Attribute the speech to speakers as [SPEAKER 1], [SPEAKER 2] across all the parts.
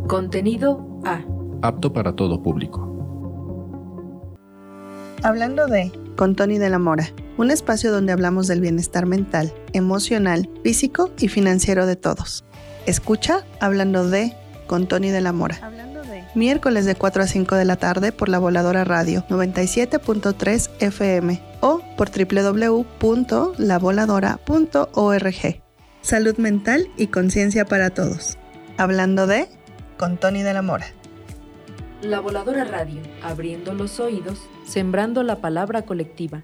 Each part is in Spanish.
[SPEAKER 1] Contenido A.
[SPEAKER 2] Apto para todo público.
[SPEAKER 3] Hablando de con Tony de la Mora, un espacio donde hablamos del bienestar mental, emocional, físico y financiero de todos. Escucha Hablando de con Tony de la Mora. Miércoles de 4 a 5 de la tarde por La Voladora Radio 97.3 FM o por www.lavoladora.org. Salud mental y conciencia para todos. Hablando de con Tony de la Mora.
[SPEAKER 1] La Voladora Radio, abriendo los oídos, sembrando la palabra colectiva.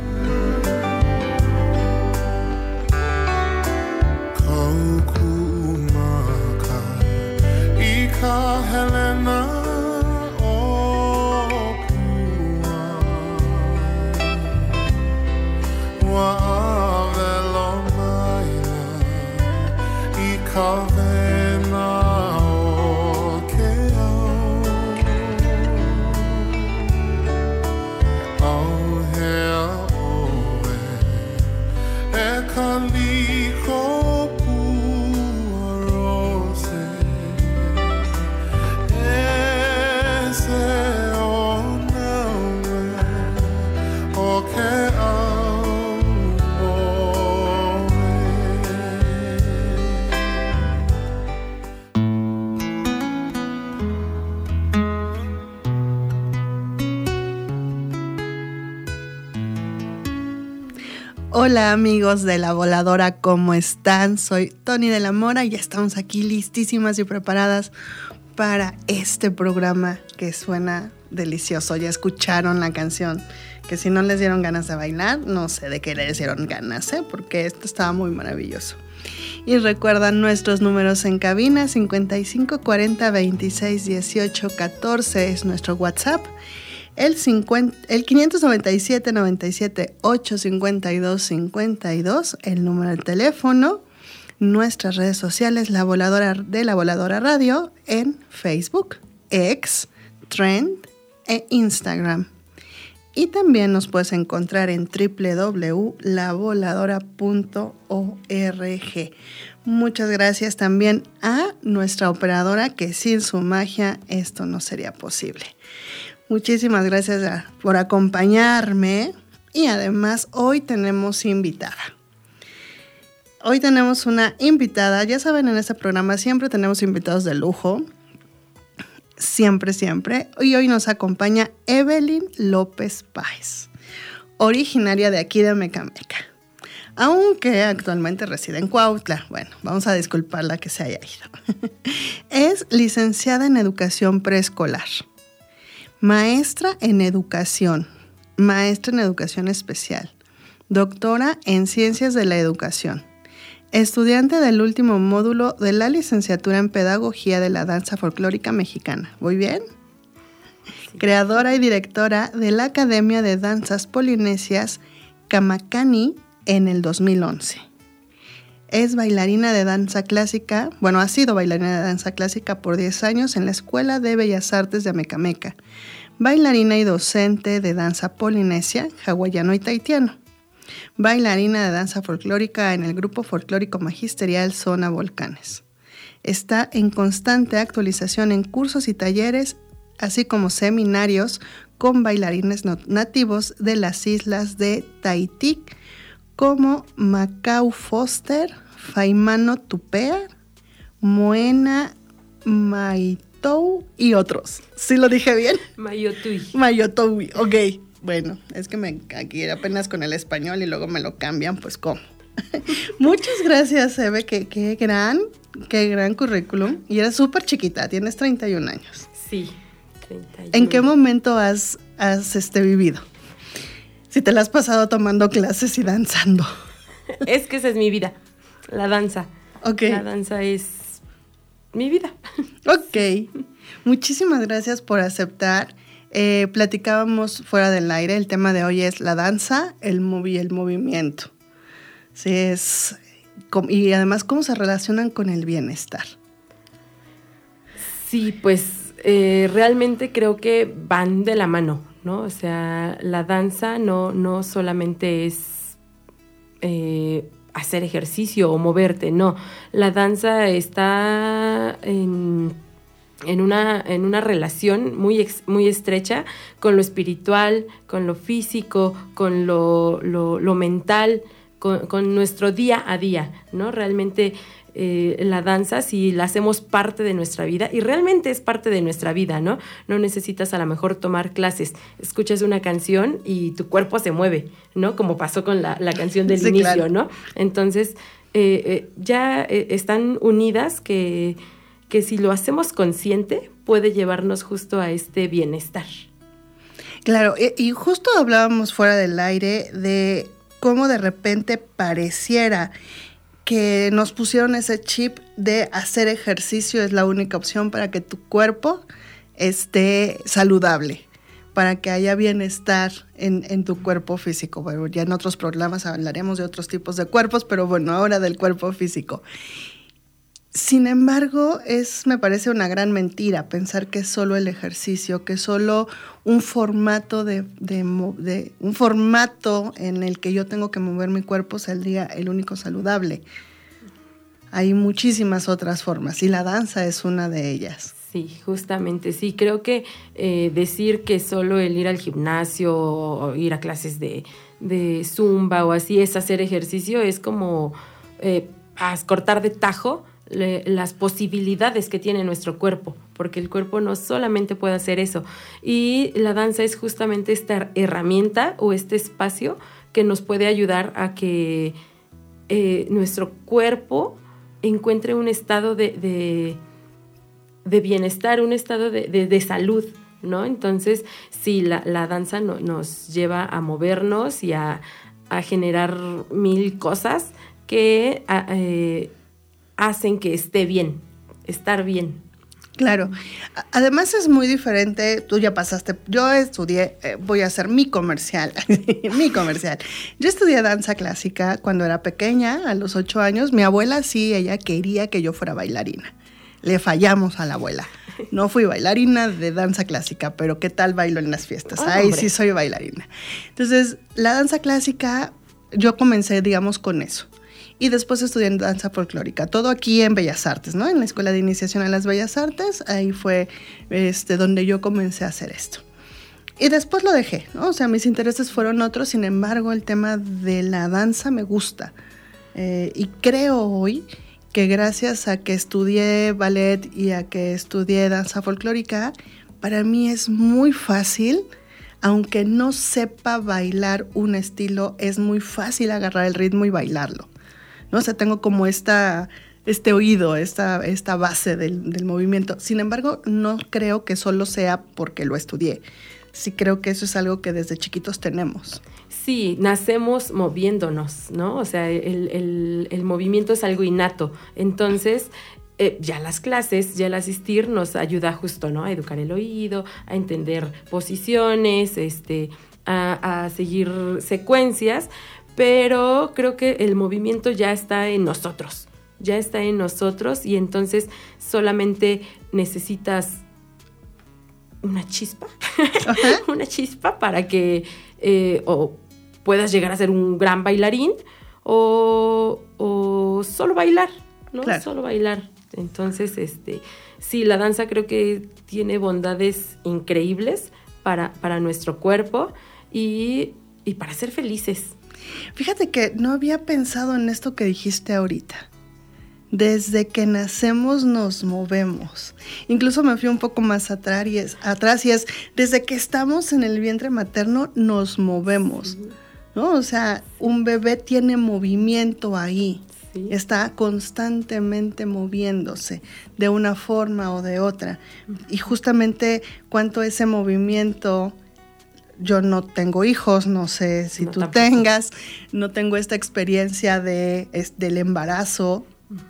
[SPEAKER 3] Hola amigos de La Voladora, ¿cómo están? Soy Tony de la Mora y ya estamos aquí listísimas y preparadas para este programa que suena delicioso. Ya escucharon la canción, que si no les dieron ganas de bailar, no sé de qué les dieron ganas, porque esto estaba muy maravilloso. Y recuerdan nuestros números en cabina, 55 40 26 18 14 es nuestro WhatsApp. El 597 97 852 52, el número del teléfono, nuestras redes sociales, La Voladora Radio en Facebook, X, Trend e Instagram. Y también nos puedes encontrar en www.lavoladora.org. Muchas gracias también a nuestra operadora, que sin su magia esto no sería posible. Muchísimas gracias por acompañarme y además hoy tenemos invitada. Hoy tenemos una invitada, ya saben, en este programa siempre tenemos invitados de lujo, siempre. Y hoy nos acompaña Evelyn López Páez, originaria de aquí de Mecameca, aunque actualmente reside en Cuautla. Bueno, vamos a disculparla que se haya ido. Es licenciada en educación preescolar. Maestra en educación especial, doctora en ciencias de la educación, estudiante del último módulo de la licenciatura en pedagogía de la danza folclórica mexicana. ¿Voy bien? Sí. Creadora y directora de la Academia de Danzas Polinesias Kamacani en el 2011. Es bailarina de danza clásica, ha sido bailarina de danza clásica por 10 años en la Escuela de Bellas Artes de Mecameca, bailarina y docente de danza polinesia, hawaiano y tahitiano, bailarina de danza folclórica en el grupo folclórico magisterial Zona Volcanes. Está en constante actualización en cursos y talleres, así como seminarios con bailarines nativos de las islas de Tahití, como Macau Foster, Faimano Tupea, Moena Maitou y otros. ¿Sí lo dije bien? Mayotui, ok. Bueno, es que aquí apenas con el español y luego me lo cambian, pues ¿cómo? Muchas gracias, Eve, qué gran currículum. Y eres súper chiquita, tienes 31 años.
[SPEAKER 4] Sí, 31.
[SPEAKER 3] ¿En qué momento has vivido? Si te la has pasado tomando clases y danzando.
[SPEAKER 4] Es que esa es mi vida, la danza.
[SPEAKER 3] Okay.
[SPEAKER 4] La danza es mi vida.
[SPEAKER 3] Ok. Muchísimas gracias por aceptar. Platicábamos fuera del aire, el tema de hoy es la danza, el movimiento. Sí, y además cómo se relacionan con el bienestar.
[SPEAKER 4] Sí, pues realmente creo que van de la mano, ¿no? O sea, la danza no solamente es hacer ejercicio o moverte, no. La danza está en en una relación muy estrecha con lo espiritual, con lo físico, con lo mental, con nuestro día a día, ¿no? Realmente la danza, si la hacemos parte de nuestra vida, y realmente es parte de nuestra vida, ¿no? No necesitas a lo mejor tomar clases, escuchas una canción y tu cuerpo se mueve, ¿no? Como pasó con la canción del inicio, claro, ¿no? Entonces, ya están unidas que si lo hacemos consciente, puede llevarnos justo a este bienestar.
[SPEAKER 3] Claro, y justo hablábamos fuera del aire de cómo de repente pareciera que nos pusieron ese chip de hacer ejercicio es la única opción para que tu cuerpo esté saludable, para que haya bienestar en tu cuerpo físico. Bueno, ya en otros programas hablaremos de otros tipos de cuerpos, pero bueno, ahora del cuerpo físico. Sin embargo, me parece una gran mentira pensar que es solo el ejercicio, que es solo un formato un formato en el que yo tengo que mover mi cuerpo saldría el único saludable. Hay muchísimas otras formas y la danza es una de ellas.
[SPEAKER 4] Sí, justamente, sí. Creo que decir que solo el ir al gimnasio o ir a clases de zumba o así es hacer ejercicio, es como cortar de tajo las posibilidades que tiene nuestro cuerpo, porque el cuerpo no solamente puede hacer eso. Y la danza es justamente esta herramienta o este espacio que nos puede ayudar a que nuestro cuerpo encuentre un estado de bienestar, un estado de salud, ¿no? Entonces, sí, la danza nos lleva a movernos y a generar mil cosas que hacen que estar bien.
[SPEAKER 3] Claro. Además es muy diferente, tú ya pasaste, yo estudié, voy a hacer mi comercial. Yo estudié danza clásica cuando era pequeña, a los 8 años. Mi abuela sí, ella quería que yo fuera bailarina. Le fallamos a la abuela. No fui bailarina de danza clásica, pero ¿qué tal bailo en las fiestas? Ahí sí soy bailarina. Entonces, la danza clásica, yo comencé, digamos, con eso. Y después estudié danza folclórica, todo aquí en Bellas Artes, ¿no? En la Escuela de Iniciación a las Bellas Artes, ahí fue donde yo comencé a hacer esto. Y después lo dejé, ¿no? O sea, mis intereses fueron otros, sin embargo, el tema de la danza me gusta. Y creo hoy que gracias a que estudié ballet y a que estudié danza folclórica, para mí es muy fácil, aunque no sepa bailar un estilo, es muy fácil agarrar el ritmo y bailarlo, ¿no? O sea, tengo como este oído, esta base del movimiento. Sin embargo, no creo que solo sea porque lo estudié. Sí creo que eso es algo que desde chiquitos tenemos.
[SPEAKER 4] Sí, nacemos moviéndonos, ¿no? O sea, el movimiento es algo innato. Entonces, ya las clases, ya el asistir nos ayuda justo, ¿no? A educar el oído, a entender posiciones, a seguir secuencias, pero creo que el movimiento ya está en nosotros. Y entonces solamente necesitas una chispa, una chispa para que o puedas llegar a ser un gran bailarín o solo bailar, ¿no? Claro. Solo bailar. Entonces, sí, la danza creo que tiene bondades increíbles para nuestro cuerpo y para ser felices.
[SPEAKER 3] Fíjate que no había pensado en esto que dijiste ahorita. Desde que nacemos nos movemos. Incluso me fui un poco más atrás y es desde que estamos en el vientre materno nos movemos, sí, ¿no? O sea, un bebé tiene movimiento ahí, sí, está constantemente moviéndose de una forma o de otra. Y justamente cuánto ese movimiento, yo no tengo hijos, no sé si tú tampoco tengas, no tengo esta experiencia del embarazo.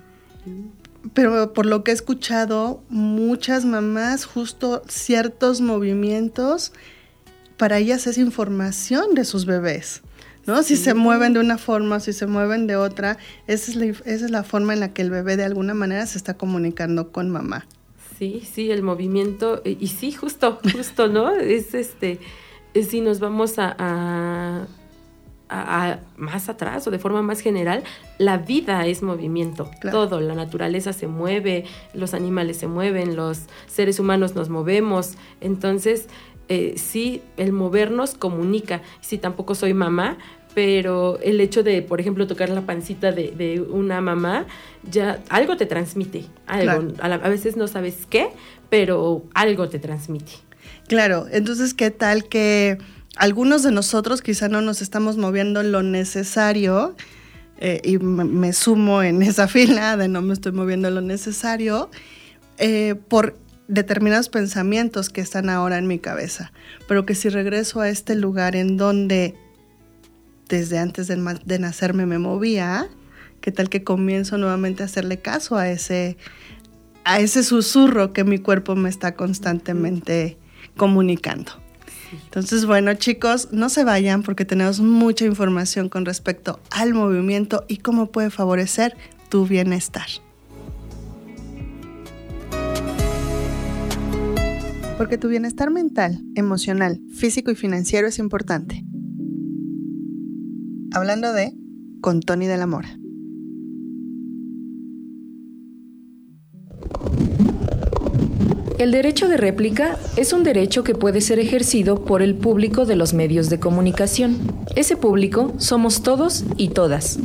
[SPEAKER 3] Pero por lo que he escuchado, muchas mamás, justo ciertos movimientos, para ellas es información de sus bebés, ¿no? Sí. Si se mueven de una forma, si se mueven de otra, esa es la forma en la que el bebé de alguna manera se está comunicando con mamá.
[SPEAKER 4] Sí, el movimiento, y sí, justo, ¿no? Es si nos vamos a más atrás o de forma más general, la vida es movimiento. Claro. Todo, la naturaleza se mueve, los animales se mueven, los seres humanos nos movemos. Entonces, sí, el movernos comunica. Sí, tampoco soy mamá, pero el hecho de, por ejemplo, tocar la pancita de una mamá, ya algo te transmite. Algo. Claro. A veces no sabes qué, pero algo te transmite.
[SPEAKER 3] Claro, entonces, ¿qué tal que algunos de nosotros quizá no nos estamos moviendo lo necesario? Y me sumo en esa fila de no me estoy moviendo lo necesario por determinados pensamientos que están ahora en mi cabeza. Pero que si regreso a este lugar en donde desde antes de nacerme me movía, ¿qué tal que comienzo nuevamente a hacerle caso a ese susurro que mi cuerpo me está constantemente comunicando? Entonces, bueno, chicos, no se vayan porque tenemos mucha información con respecto al movimiento y cómo puede favorecer tu bienestar. Porque tu bienestar mental, emocional, físico y financiero es importante. Hablando de con Tony de la Mora.
[SPEAKER 1] El derecho de réplica es un derecho que puede ser ejercido por el público de los medios de comunicación. Ese público somos todos y todas.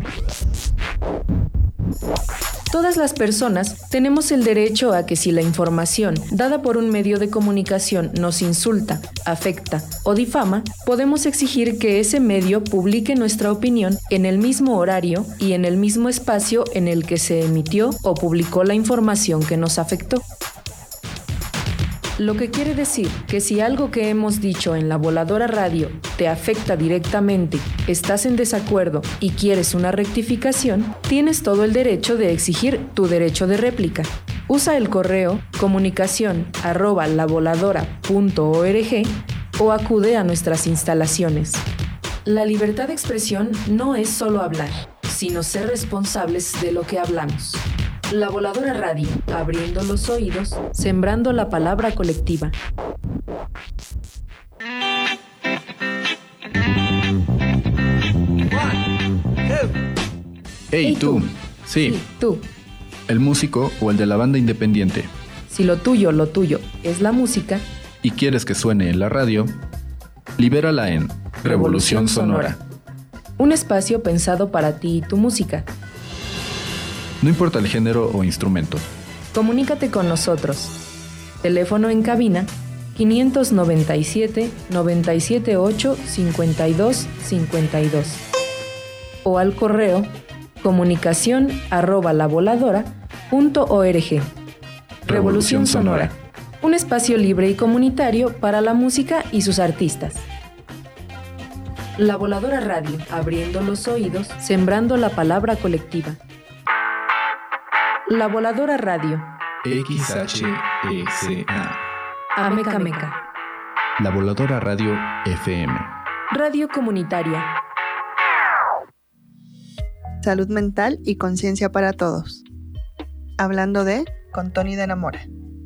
[SPEAKER 1] Todas las personas tenemos el derecho a que si la información dada por un medio de comunicación nos insulta, afecta o difama, podemos exigir que ese medio publique nuestra opinión en el mismo horario y en el mismo espacio en el que se emitió o publicó la información que nos afectó. Lo que quiere decir que si algo que hemos dicho en La Voladora Radio te afecta directamente, estás en desacuerdo y quieres una rectificación, tienes todo el derecho de exigir tu derecho de réplica. Usa el correo comunicacion@lavoladora.org o acude a nuestras instalaciones. La libertad de expresión no es solo hablar, sino ser responsables de lo que hablamos. La Voladora Radio, abriendo los oídos, sembrando la palabra colectiva.
[SPEAKER 2] Hey, tú. Sí,
[SPEAKER 1] tú.
[SPEAKER 2] El músico o el de la banda independiente.
[SPEAKER 1] Si lo tuyo es la música
[SPEAKER 2] y quieres que suene en la radio, libérala en Revolución Sonora.
[SPEAKER 1] Un espacio pensado para ti y tu música.
[SPEAKER 2] No importa el género o instrumento.
[SPEAKER 1] Comunícate con nosotros. Teléfono en cabina 597 978 5252 o al correo comunicacion@lavoladora.org. Revolución Sonora. Un espacio libre y comunitario para la música y sus artistas. La Voladora Radio, abriendo los oídos, sembrando la palabra colectiva. La Voladora Radio.
[SPEAKER 2] XHECA.
[SPEAKER 1] Ameca Meca.
[SPEAKER 2] La Voladora Radio FM.
[SPEAKER 1] Radio comunitaria.
[SPEAKER 3] Salud mental y conciencia para todos. Hablando de con Tony de la Mora.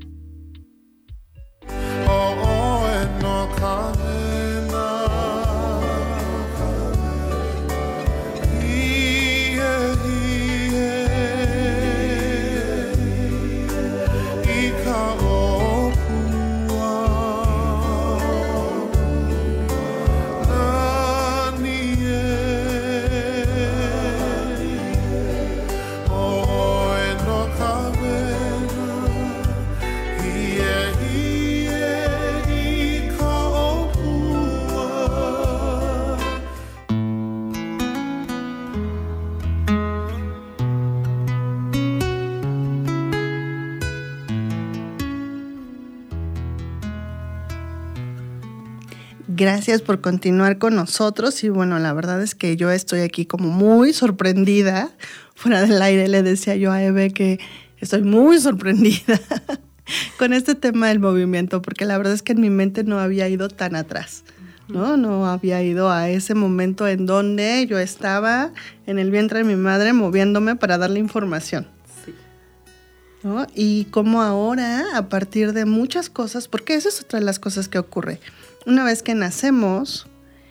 [SPEAKER 3] Gracias por continuar con nosotros y bueno, la verdad es que yo estoy aquí como muy sorprendida. Fuera del aire le decía yo a Eve que estoy muy sorprendida con este tema del movimiento porque la verdad es que en mi mente no había ido tan atrás, ¿no? No había ido a ese momento en donde yo estaba en el vientre de mi madre moviéndome para darle información.
[SPEAKER 4] Sí.
[SPEAKER 3] ¿No? Y como ahora, a partir de muchas cosas, porque esa es otra de las cosas que ocurre. Una vez que nacemos,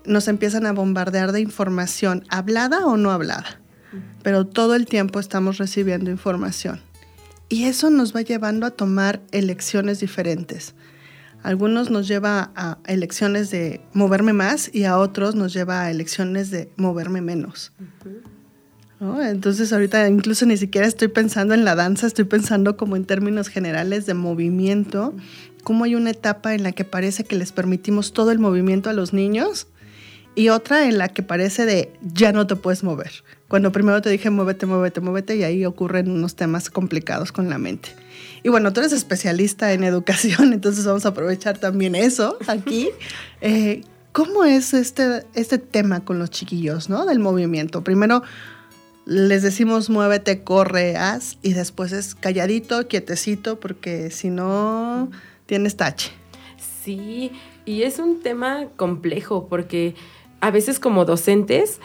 [SPEAKER 3] nos empiezan a bombardear de información, hablada o no hablada, pero todo el tiempo estamos recibiendo información. Y eso nos va llevando a tomar elecciones diferentes. Algunos nos lleva a elecciones de moverme más y a otros nos lleva a elecciones de moverme menos. ¿No? Entonces ahorita incluso ni siquiera estoy pensando en la danza, estoy pensando como en términos generales de movimiento, cómo hay una etapa en la que parece que les permitimos todo el movimiento a los niños y otra en la que parece de ya no te puedes mover. Cuando primero te dije muévete, muévete, muévete, y ahí ocurren unos temas complicados con la mente. Y bueno, tú eres especialista en educación, entonces vamos a aprovechar también eso aquí. ¿Cómo es este tema con los chiquillos, ¿no? Del movimiento? Primero les decimos muévete, corre, haz, y después es calladito, quietecito, porque si no tienes tache.
[SPEAKER 4] Sí, y es un tema complejo porque a veces como docentes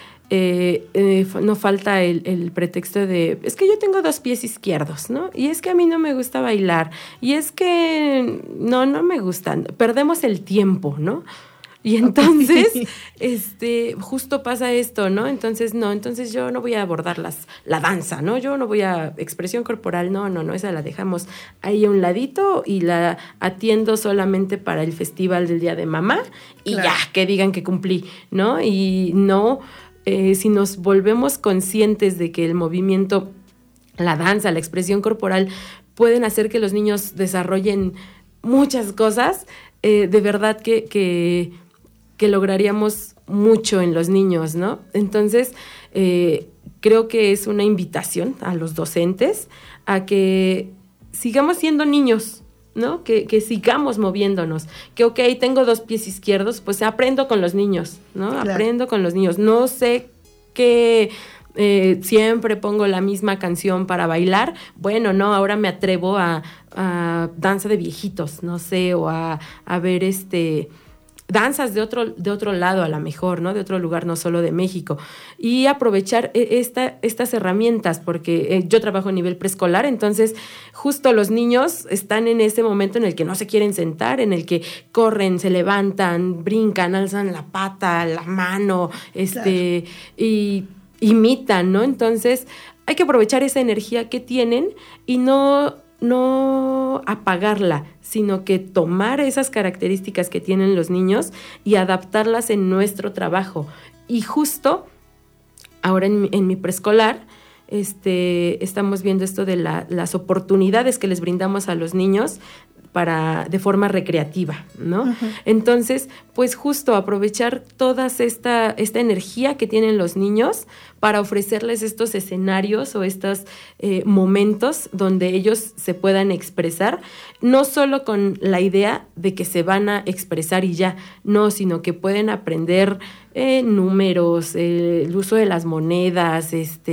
[SPEAKER 4] no falta el pretexto de es que yo tengo 2 pies izquierdos, ¿no? Y es que a mí no me gusta bailar, y es que no me gustan, perdemos el tiempo, ¿no? Y entonces, justo pasa esto, ¿no? Entonces yo no voy a abordar la danza, ¿no? Yo no voy a expresión corporal, no, esa la dejamos ahí a un ladito y la atiendo solamente para el festival del Día de Mamá y claro, ya, que digan que cumplí, ¿no? Y no, si nos volvemos conscientes de que el movimiento, la danza, la expresión corporal pueden hacer que los niños desarrollen muchas cosas, de verdad que lograríamos mucho en los niños, ¿no? Entonces, creo que es una invitación a los docentes a que sigamos siendo niños, ¿no? Que sigamos moviéndonos. Que, ok, tengo 2 pies izquierdos, pues aprendo con los niños, ¿no? Claro. Aprendo con los niños. No sé qué... siempre pongo la misma canción para bailar. Bueno, no, ahora me atrevo a danza de viejitos, no sé, o a ver danzas de otro lado a lo mejor, ¿no? De otro lugar, no solo de México. Y aprovechar estas herramientas, porque yo trabajo a nivel preescolar, entonces justo los niños están en ese momento en el que no se quieren sentar, en el que corren, se levantan, brincan, alzan la pata, la mano, claro, y imitan, ¿no? Entonces hay que aprovechar esa energía que tienen y no apagarla, sino que tomar esas características que tienen los niños y adaptarlas en nuestro trabajo. Y justo ahora en mi preescolar estamos viendo esto de las oportunidades que les brindamos a los niños de forma recreativa, ¿no? Uh-huh. Entonces, pues justo aprovechar toda esta energía que tienen los niños para ofrecerles estos escenarios o estos momentos donde ellos se puedan expresar, no solo con la idea de que se van a expresar y ya, no, sino que pueden aprender números, el uso de las monedas,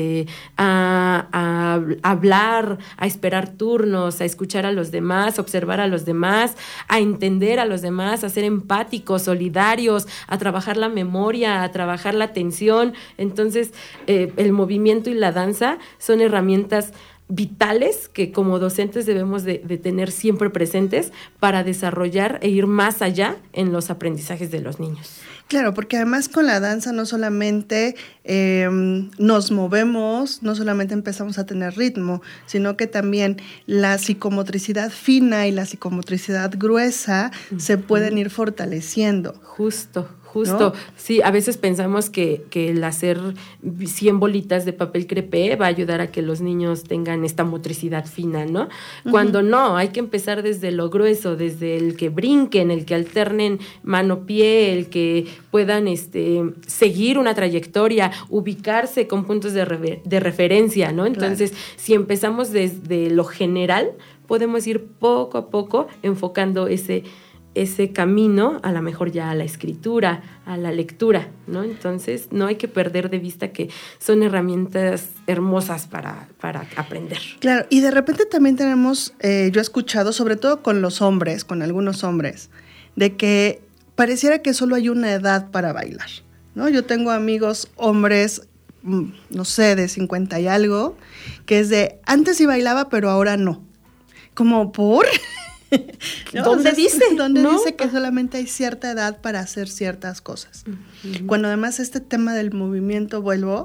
[SPEAKER 4] a hablar, a esperar turnos, a escuchar a los demás, a observar a los demás, a entender a los demás, a ser empáticos, solidarios, a trabajar la memoria, a trabajar la atención. Entonces, el movimiento y la danza son herramientas vitales que como docentes debemos de tener siempre presentes para desarrollar e ir más allá en los aprendizajes de los niños.
[SPEAKER 3] Claro, porque además con la danza no solamente nos movemos, no solamente empezamos a tener ritmo, sino que también la psicomotricidad fina y la psicomotricidad gruesa se pueden ir fortaleciendo.
[SPEAKER 4] Justo, ¿no? Sí, a veces pensamos que el hacer 100 bolitas de papel crepé va a ayudar a que los niños tengan esta motricidad fina, ¿no? Uh-huh. Cuando no, hay que empezar desde lo grueso, desde el que brinquen, el que alternen mano-pie, el que puedan seguir una trayectoria, ubicarse con puntos de referencia, ¿no? Entonces, claro, si empezamos desde lo general, podemos ir poco a poco enfocando ese camino, a lo mejor ya a la escritura, a la lectura, ¿no? Entonces, no hay que perder de vista que son herramientas hermosas para aprender.
[SPEAKER 3] Claro, y de repente también tenemos, yo he escuchado, sobre todo con los hombres, con algunos hombres, de que pareciera que solo hay una edad para bailar, ¿no? Yo tengo amigos hombres, no sé, de 50 y algo, que es de, antes sí bailaba, pero ahora no. Como, ¿por? ¿No?
[SPEAKER 4] ¿Dónde dice?
[SPEAKER 3] ¿Dónde
[SPEAKER 4] ¿no?
[SPEAKER 3] dice que solamente hay cierta edad para hacer ciertas cosas? Cuando además este tema del movimiento,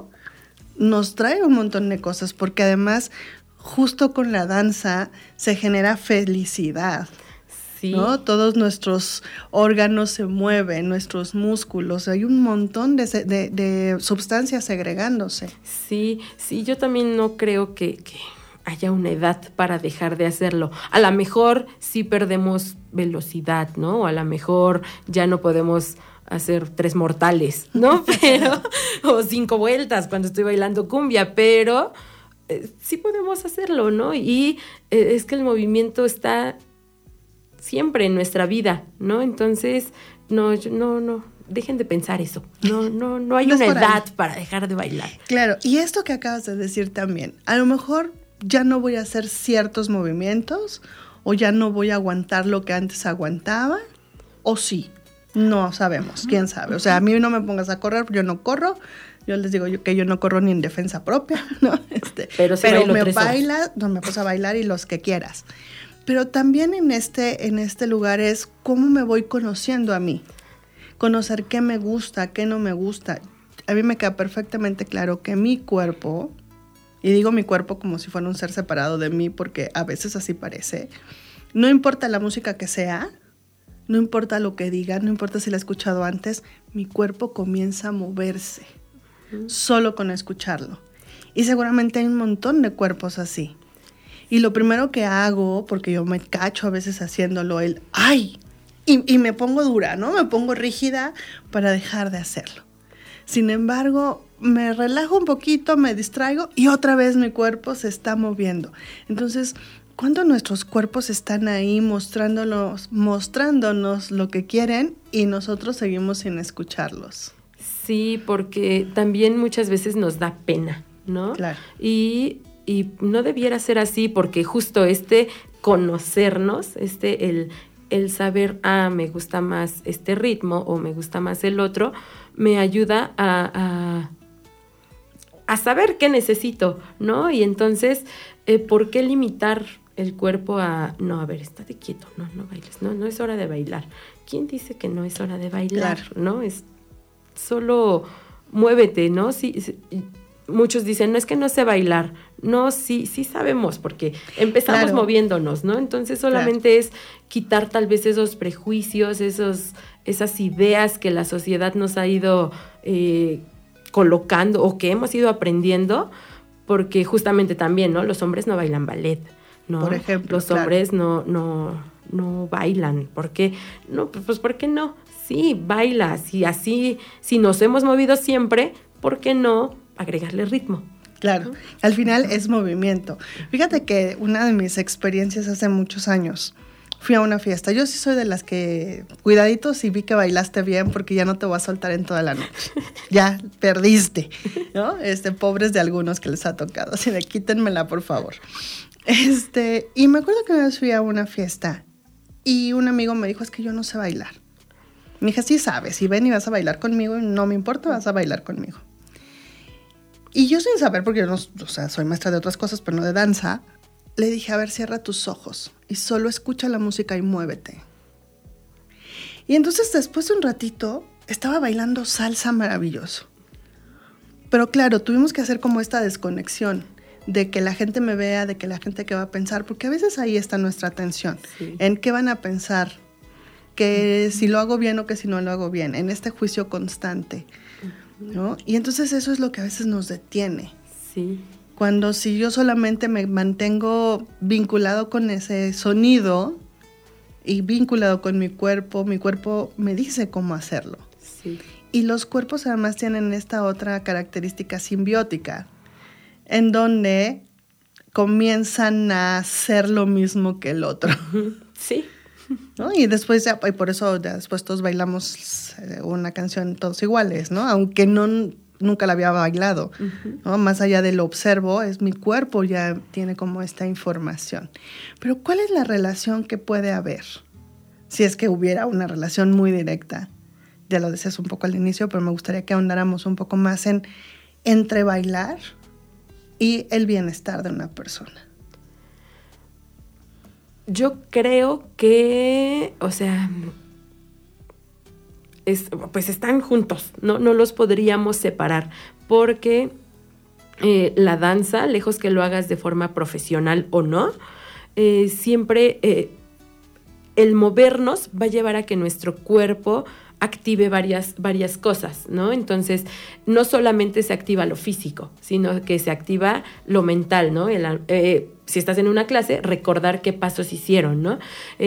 [SPEAKER 3] nos trae un montón de cosas, porque además justo con la danza se genera felicidad.
[SPEAKER 4] Sí.
[SPEAKER 3] ¿No? Todos nuestros órganos se mueven, nuestros músculos, hay un montón de sustancias segregándose.
[SPEAKER 4] Sí, yo también no creo que haya una edad para dejar de hacerlo. A lo mejor sí perdemos velocidad, ¿no? O a lo mejor ya no podemos hacer 3 mortales, ¿no? Pero, o 5 vueltas cuando estoy bailando cumbia, pero sí podemos hacerlo, ¿no? Y es que el movimiento está siempre en nuestra vida, ¿no? Entonces, no, dejen de pensar eso. No hay una edad para dejar de bailar.
[SPEAKER 3] Claro, y esto que acabas de decir también, a lo mejor ya no voy a hacer ciertos movimientos, o ya no voy a aguantar lo que antes aguantaba, o sí, no sabemos, quién sabe. O sea, a mí no me pongas a correr, yo no corro. Yo les digo que yo no corro ni en defensa propia, ¿no? Pero me puse a bailar y los que quieras. Pero también en este lugar es cómo me voy conociendo a mí. Conocer qué me gusta, qué no me gusta. A mí me queda perfectamente claro que mi cuerpo, y digo mi cuerpo como si fuera un ser separado de mí, porque a veces así parece, no importa la música que sea, no importa lo que diga, no importa si la he escuchado antes, mi cuerpo comienza a moverse, solo con escucharlo. Y seguramente hay un montón de cuerpos así. Y lo primero que hago, porque yo me cacho a veces haciéndolo, ¡ay! Y me pongo dura, ¿no? Me pongo rígida para dejar de hacerlo. Sin embargo, me relajo un poquito, me distraigo y otra vez mi cuerpo se está moviendo. Entonces, cuando nuestros cuerpos están ahí mostrándonos lo que quieren y nosotros seguimos sin escucharlos.
[SPEAKER 4] Sí, porque también muchas veces nos da pena, ¿no?
[SPEAKER 3] Claro.
[SPEAKER 4] Y no debiera ser así, porque justo conocernos, el saber, me gusta más este ritmo o me gusta más el otro, me ayuda a saber qué necesito, ¿no? Y entonces, ¿por qué limitar el cuerpo a, no, a ver, estate quieto, no bailes, no es hora de bailar? ¿Quién dice que no es hora de bailar? Claro. ¿No? Es solo muévete, ¿no? Sí, muchos dicen, no, es que no sé bailar. No, sí sabemos, porque empezamos moviéndonos, ¿no? Entonces solamente es quitar tal vez esos prejuicios, esas ideas que la sociedad nos ha ido colocando o que hemos ido aprendiendo, porque justamente también, ¿no? Los hombres no bailan ballet, ¿no?
[SPEAKER 3] Por ejemplo,
[SPEAKER 4] los hombres no bailan. ¿Por qué? No, pues ¿por qué no? Sí, baila. Si nos hemos movido siempre, ¿por qué no agregarle ritmo?
[SPEAKER 3] Claro, al final es movimiento. Fíjate que una de mis experiencias hace muchos años, fui a una fiesta. Yo sí soy de las que, cuidadito si vi que bailaste bien, porque ya no te voy a soltar en toda la noche. Ya perdiste, ¿no? Pobres de algunos que les ha tocado. Así de quítenmela, por favor. Y me acuerdo que una vez fui a una fiesta y un amigo me dijo, es que yo no sé bailar. Me dije, sí sabes, si ven y vas a bailar conmigo, no me importa, vas a bailar conmigo. Y yo sin saber, porque yo no, soy maestra de otras cosas, pero no de danza, le dije, a ver, cierra tus ojos y solo escucha la música y muévete. Y entonces después de un ratito estaba bailando salsa maravilloso. Pero claro, tuvimos que hacer como esta desconexión de que la gente me vea, de que la gente qué va a pensar, porque a veces ahí está nuestra atención, en qué van a pensar, que si lo hago bien o que si no lo hago bien, en este juicio constante, ¿no? Y entonces eso es lo que a veces nos detiene.
[SPEAKER 4] Sí.
[SPEAKER 3] Cuando si yo solamente me mantengo vinculado con ese sonido y vinculado con mi cuerpo me dice cómo hacerlo.
[SPEAKER 4] Sí.
[SPEAKER 3] Y los cuerpos además tienen esta otra característica simbiótica, en donde comienzan a hacer lo mismo que el otro.
[SPEAKER 4] Sí.
[SPEAKER 3] ¿No? Y después y por eso después todos bailamos una canción todos iguales, ¿no? Aunque nunca la había bailado, ¿no? Más allá de lo observo, es mi cuerpo ya tiene como esta información. Pero ¿cuál es la relación que puede haber? Si es que hubiera una relación muy directa. Ya lo decías un poco al inicio, pero me gustaría que ahondáramos un poco más entre bailar y el bienestar de una persona.
[SPEAKER 4] Yo creo que, o sea, pues están juntos, no los podríamos separar, porque la danza, lejos que lo hagas de forma profesional o no, siempre el movernos va a llevar a que nuestro cuerpo active varias cosas, ¿no? Entonces, no solamente se activa lo físico, sino que se activa lo mental, ¿no? Si estás en una clase, recordar qué pasos hicieron, ¿no?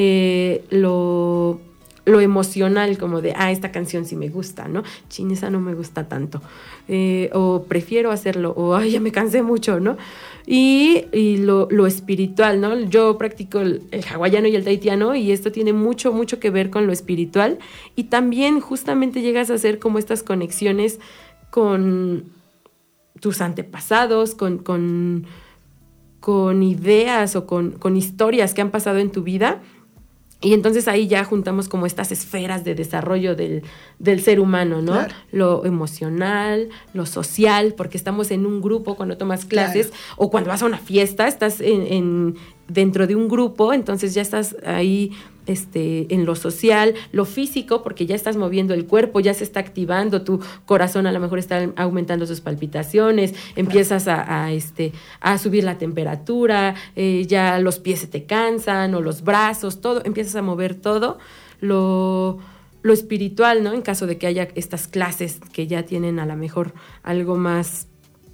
[SPEAKER 4] Lo emocional, como de, esta canción sí me gusta, ¿no? Chin, esa no me gusta tanto. O prefiero hacerlo, o ya me cansé mucho, ¿no? Y lo espiritual, ¿no? Yo practico el hawaiano y el tahitiano, y esto tiene mucho, mucho que ver con lo espiritual. Y también justamente llegas a hacer como estas conexiones con tus antepasados, con ideas o con historias que han pasado en tu vida. Y entonces ahí ya juntamos como estas esferas de desarrollo del ser humano, ¿no? Claro. Lo emocional, lo social, porque estamos en un grupo cuando tomas clases, claro, o cuando vas a una fiesta, estás dentro de un grupo, entonces ya estás ahí en lo social, lo físico, porque ya estás moviendo el cuerpo, ya se está activando, tu corazón a lo mejor está aumentando sus palpitaciones, empiezas a subir la temperatura, ya los pies se te cansan, o los brazos, todo, empiezas a mover todo, lo espiritual, ¿no? En caso de que haya estas clases que ya tienen a lo mejor algo más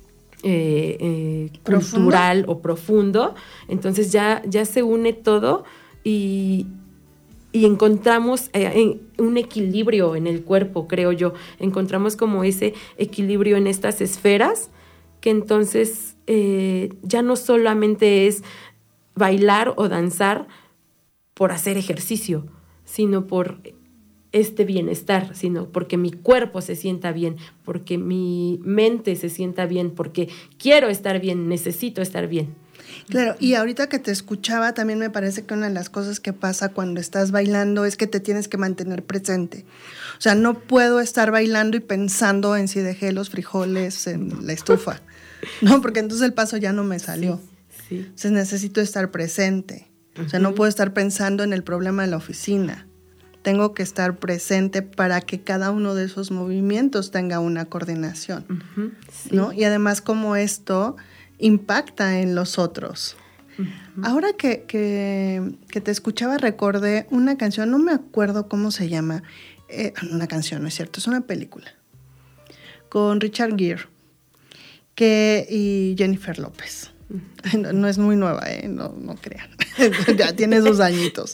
[SPEAKER 4] cultural o profundo, entonces ya se une todo y encontramos un equilibrio en el cuerpo, creo yo. Encontramos como ese equilibrio en estas esferas, que entonces ya no solamente es bailar o danzar por hacer ejercicio, sino por este bienestar, sino porque mi cuerpo se sienta bien, porque mi mente se sienta bien, porque quiero estar bien, necesito estar bien.
[SPEAKER 3] Claro, y ahorita que te escuchaba, también me parece que una de las cosas que pasa cuando estás bailando es que te tienes que mantener presente. O sea, no puedo estar bailando y pensando en si dejé los frijoles en la estufa, ¿no? Porque entonces el paso ya no me salió. Sí. Entonces necesito estar presente. O sea, no puedo estar pensando en el problema de la oficina. Tengo que estar presente para que cada uno de esos movimientos tenga una coordinación, ¿no? Y además como esto impacta en los otros. Ahora que te escuchaba, recordé una canción, no me acuerdo cómo se llama, una canción, no es cierto, es una película, con Richard Gere y Jennifer López. No es muy nueva, no crean, ya tiene sus añitos.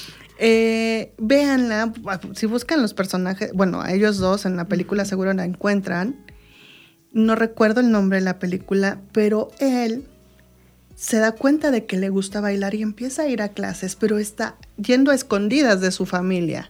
[SPEAKER 3] Véanla, si buscan los personajes, bueno, a ellos dos en la película seguro la encuentran. No recuerdo el nombre de la película, pero él se da cuenta de que le gusta bailar y empieza a ir a clases, pero está yendo a escondidas de su familia,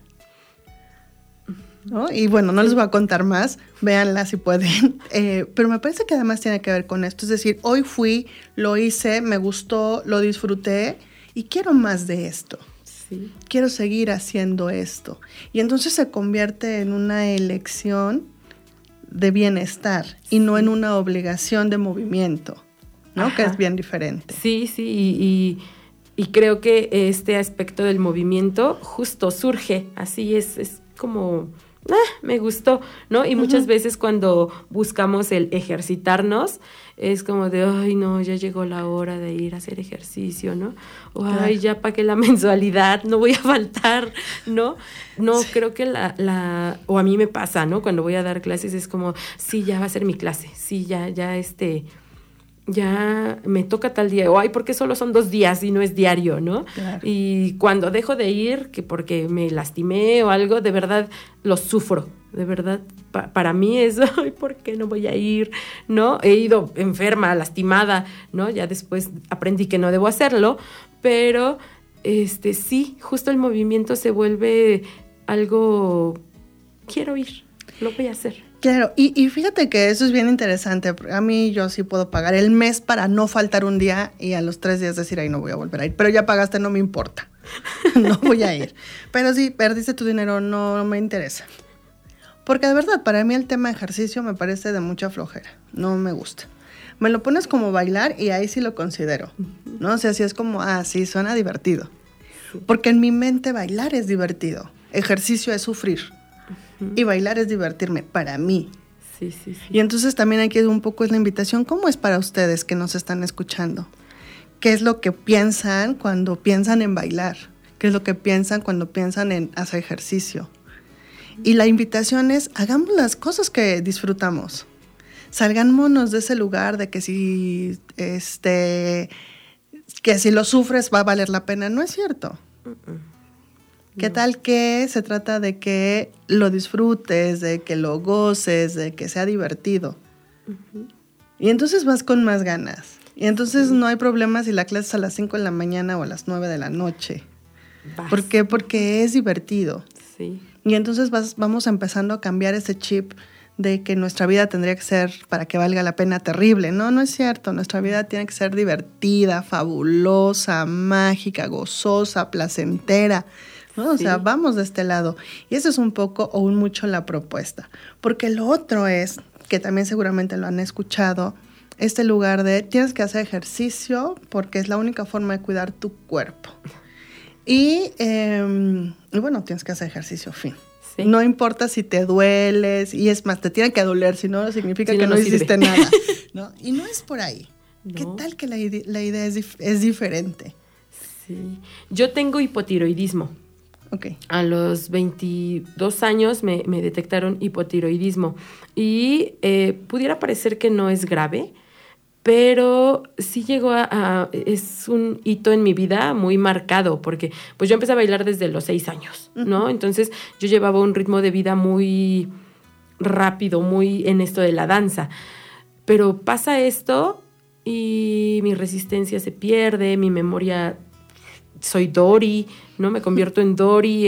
[SPEAKER 3] ¿no? Y bueno, no les voy a contar más, véanla si pueden, pero me parece que además tiene que ver con esto, es decir, hoy fui, lo hice, me gustó, lo disfruté y quiero más de esto. Sí. Quiero seguir haciendo esto. Y entonces se convierte en una elección de bienestar y no en una obligación de movimiento, ¿no? Ajá. Que es bien diferente.
[SPEAKER 4] Sí, y creo que este aspecto del movimiento justo surge, así es como, me gustó, ¿no? Y muchas veces cuando buscamos el ejercitarnos, es como de, ay, no, ya llegó la hora de ir a hacer ejercicio, ¿no? O, ay, ya pagué la mensualidad, no voy a faltar, ¿no? No, sí. Creo que o a mí me pasa, ¿no? Cuando voy a dar clases es como, sí, ya va a ser mi clase, sí, ya me toca tal día, o ay, ¿por qué solo son 2 días y no es diario, no? Claro. Y cuando dejo de ir, que porque me lastimé o algo, de verdad lo sufro, de verdad, para mí es, ay, ¿por qué no voy a ir? ¿No? He ido enferma, lastimada, ¿no? Ya después aprendí que no debo hacerlo, pero sí, justo el movimiento se vuelve algo, quiero ir, lo voy a hacer.
[SPEAKER 3] Claro, y fíjate que eso es bien interesante. A mí yo sí puedo pagar el mes para no faltar un día y a los 3 días decir, ay, no voy a volver a ir. Pero ya pagaste, no me importa. No voy a ir. Pero si perdiste tu dinero, no me interesa. Porque de verdad, para mí el tema de ejercicio me parece de mucha flojera. No me gusta. Me lo pones como bailar y ahí sí lo considero, ¿no? O sea, sí es como, sí, suena divertido. Porque en mi mente bailar es divertido, ejercicio es sufrir y bailar es divertirme para mí.
[SPEAKER 4] Sí.
[SPEAKER 3] Y entonces también aquí un poco es la invitación, ¿cómo es para ustedes que nos están escuchando? ¿Qué es lo que piensan cuando piensan en bailar? ¿Qué es lo que piensan cuando piensan en hacer ejercicio? Y la invitación es, hagamos las cosas que disfrutamos. Salgámonos de ese lugar de que si lo sufres va a valer la pena. No es cierto. ¿Qué tal que se trata de que lo disfrutes, de que lo goces, de que sea divertido? Y entonces vas con más ganas. Y entonces no hay problema si la clase es a las 5 de la mañana o a las 9 de la noche. ¿Por qué? Porque es divertido.
[SPEAKER 4] Sí.
[SPEAKER 3] Y entonces vamos empezando a cambiar ese chip de que nuestra vida tendría que ser, para que valga la pena, terrible. No es cierto. Nuestra vida tiene que ser divertida, fabulosa, mágica, gozosa, placentera, ¿no? O sea, vamos de este lado. Y eso es un poco o un mucho la propuesta. Porque lo otro es, que también seguramente lo han escuchado, este lugar de tienes que hacer ejercicio porque es la única forma de cuidar tu cuerpo. Y bueno, tienes que hacer ejercicio, fin. Sí. No importa si te dueles, y es más, te tiene que doler, si no significa que no hiciste nada, ¿no? Y no es por ahí. No. ¿Qué tal que la idea es diferente?
[SPEAKER 4] Sí. Yo tengo hipotiroidismo.
[SPEAKER 3] Okay.
[SPEAKER 4] A los 22 años me detectaron hipotiroidismo y pudiera parecer que no es grave, pero sí llegó es un hito en mi vida muy marcado, porque pues yo empecé a bailar desde los 6 años, ¿no? Entonces yo llevaba un ritmo de vida muy rápido, muy en esto de la danza. Pero pasa esto y mi resistencia se pierde, mi memoria, soy Dory, ¿no? Me convierto en Dory,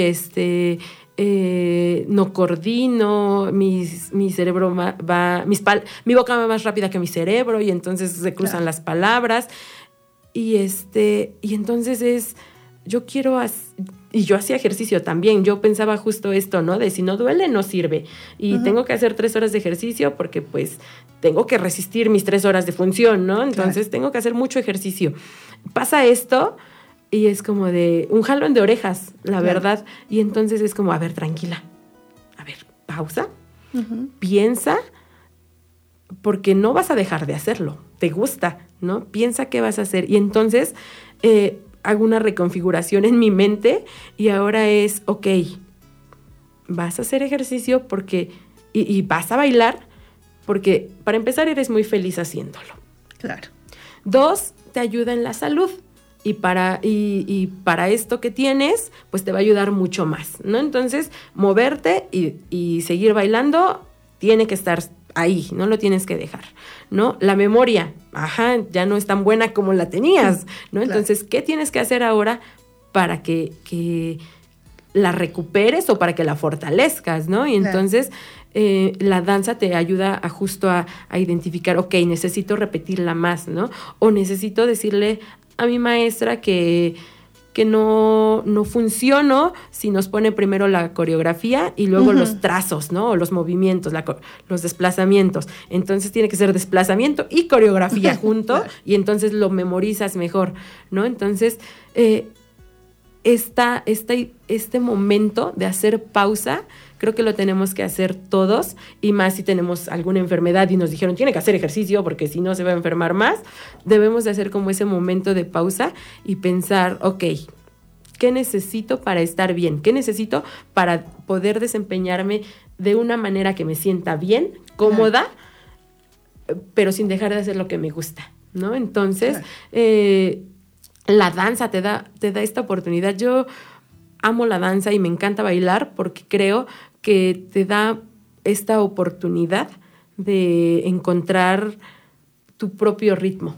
[SPEAKER 4] no coordino, mi cerebro mi boca va más rápida que mi cerebro y entonces se cruzan las palabras y entonces yo quiero y yo hacía ejercicio también, yo pensaba justo esto, ¿no? De si no duele, no sirve y tengo que hacer 3 horas de ejercicio porque pues tengo que resistir mis 3 horas de función, ¿no? Entonces tengo que hacer mucho ejercicio. Pasa esto y es como de un jalón de orejas, la verdad. Y entonces es como, a ver, tranquila. A ver, pausa. Piensa, porque no vas a dejar de hacerlo. Te gusta, ¿no? Piensa qué vas a hacer. Y entonces hago una reconfiguración en mi mente y ahora es, ok, vas a hacer ejercicio porque y vas a bailar porque, para empezar, eres muy feliz haciéndolo.
[SPEAKER 3] Claro.
[SPEAKER 4] 2, te ayuda en la salud. Y para esto que tienes, pues te va a ayudar mucho más, ¿no? Entonces, moverte y seguir bailando tiene que estar ahí, no lo tienes que dejar, ¿no? La memoria, ya no es tan buena como la tenías, ¿no? Claro. Entonces, ¿qué tienes que hacer ahora para que la recuperes o para que la fortalezcas, ¿no? Y entonces la danza te ayuda a identificar, ok, necesito repetirla más, ¿no? O necesito decirle a mi maestra que no funciono si nos pone primero la coreografía y luego los trazos, ¿no? O los movimientos, los desplazamientos. Entonces tiene que ser desplazamiento y coreografía junto, claro. Y entonces lo memorizas mejor, ¿no? Entonces, este momento de hacer pausa, creo que lo tenemos que hacer todos, y más si tenemos alguna enfermedad y nos dijeron, tiene que hacer ejercicio porque si no se va a enfermar más. Debemos de hacer como ese momento de pausa y pensar, ok, ¿qué necesito para estar bien? ¿Qué necesito para poder desempeñarme de una manera que me sienta bien, cómoda, pero sin dejar de hacer lo que me gusta, ¿no? Entonces, la danza te da esta oportunidad. Yo amo la danza y me encanta bailar porque creo que te da esta oportunidad de encontrar tu propio ritmo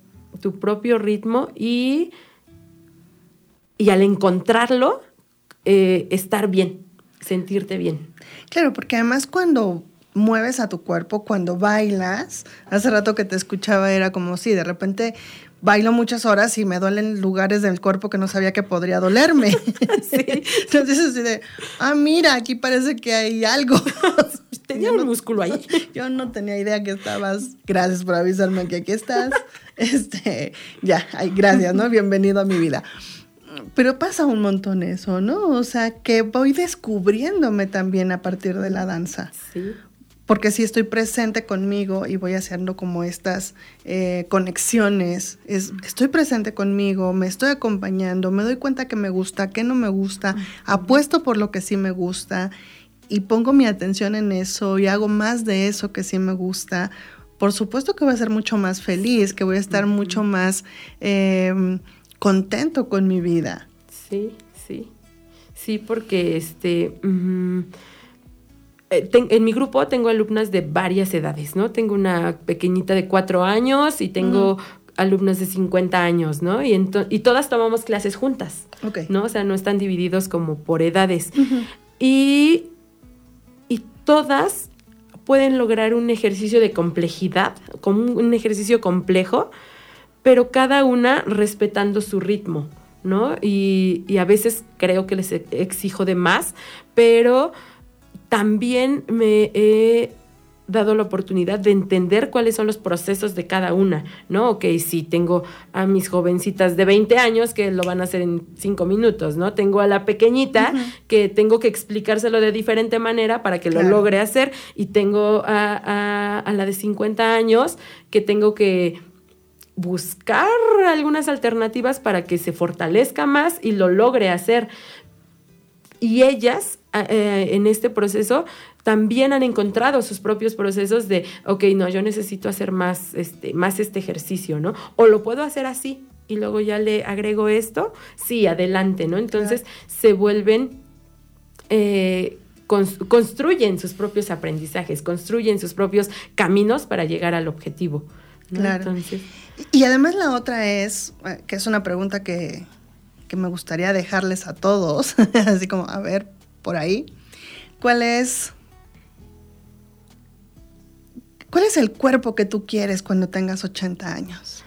[SPEAKER 4] y al encontrarlo, estar bien, sentirte bien.
[SPEAKER 3] Claro, porque además cuando mueves a tu cuerpo, cuando bailas, hace rato que te escuchaba era como si de repente bailo muchas horas y me duelen lugares del cuerpo que no sabía que podría dolerme. Sí. Entonces así de, mira, aquí parece que hay algo.
[SPEAKER 4] Tenía un músculo ahí.
[SPEAKER 3] Yo no tenía idea que estabas. Gracias por avisarme que aquí estás. Gracias, ¿no? Bienvenido a mi vida. Pero pasa un montón eso, ¿no? O sea, que voy descubriéndome también a partir de la danza.
[SPEAKER 4] Sí.
[SPEAKER 3] Porque si estoy presente conmigo y voy haciendo como estas conexiones, estoy presente conmigo, me estoy acompañando, me doy cuenta que me gusta, que no me gusta, apuesto por lo que sí me gusta y pongo mi atención en eso y hago más de eso que sí me gusta. Por supuesto que voy a ser mucho más feliz, que voy a estar mucho más contento con mi vida.
[SPEAKER 4] Sí, sí. Sí, porque en mi grupo tengo alumnas de varias edades, ¿no? Tengo una pequeñita de 4 años y tengo alumnas de 50 años, ¿no? Y todas tomamos clases juntas, ¿no? O sea, no están divididos como por edades. Y todas pueden lograr un ejercicio de complejidad, como un ejercicio complejo, pero cada una respetando su ritmo, ¿no? Y a veces creo que les exijo de más, pero también me he dado la oportunidad de entender cuáles son los procesos de cada una, ¿no? Ok, sí, tengo a mis jovencitas de 20 años que lo van a hacer en 5 minutos, ¿no? Tengo a la pequeñita que tengo que explicárselo de diferente manera para que lo logre hacer, y tengo a la de 50 años que tengo que buscar algunas alternativas para que se fortalezca más y lo logre hacer. Y ellas, en este proceso, también han encontrado sus propios procesos de, ok, no, yo necesito hacer más este ejercicio, ¿no? O lo puedo hacer así y luego ya le agrego esto, sí, adelante, ¿no? Entonces se vuelven, construyen sus propios aprendizajes, construyen sus propios caminos para llegar al objetivo, ¿no?
[SPEAKER 3] Claro.
[SPEAKER 4] Entonces,
[SPEAKER 3] y además la otra es, que es una pregunta que me gustaría dejarles a todos, así como, a ver, por ahí, ¿cuál es el cuerpo que tú quieres cuando tengas 80 años?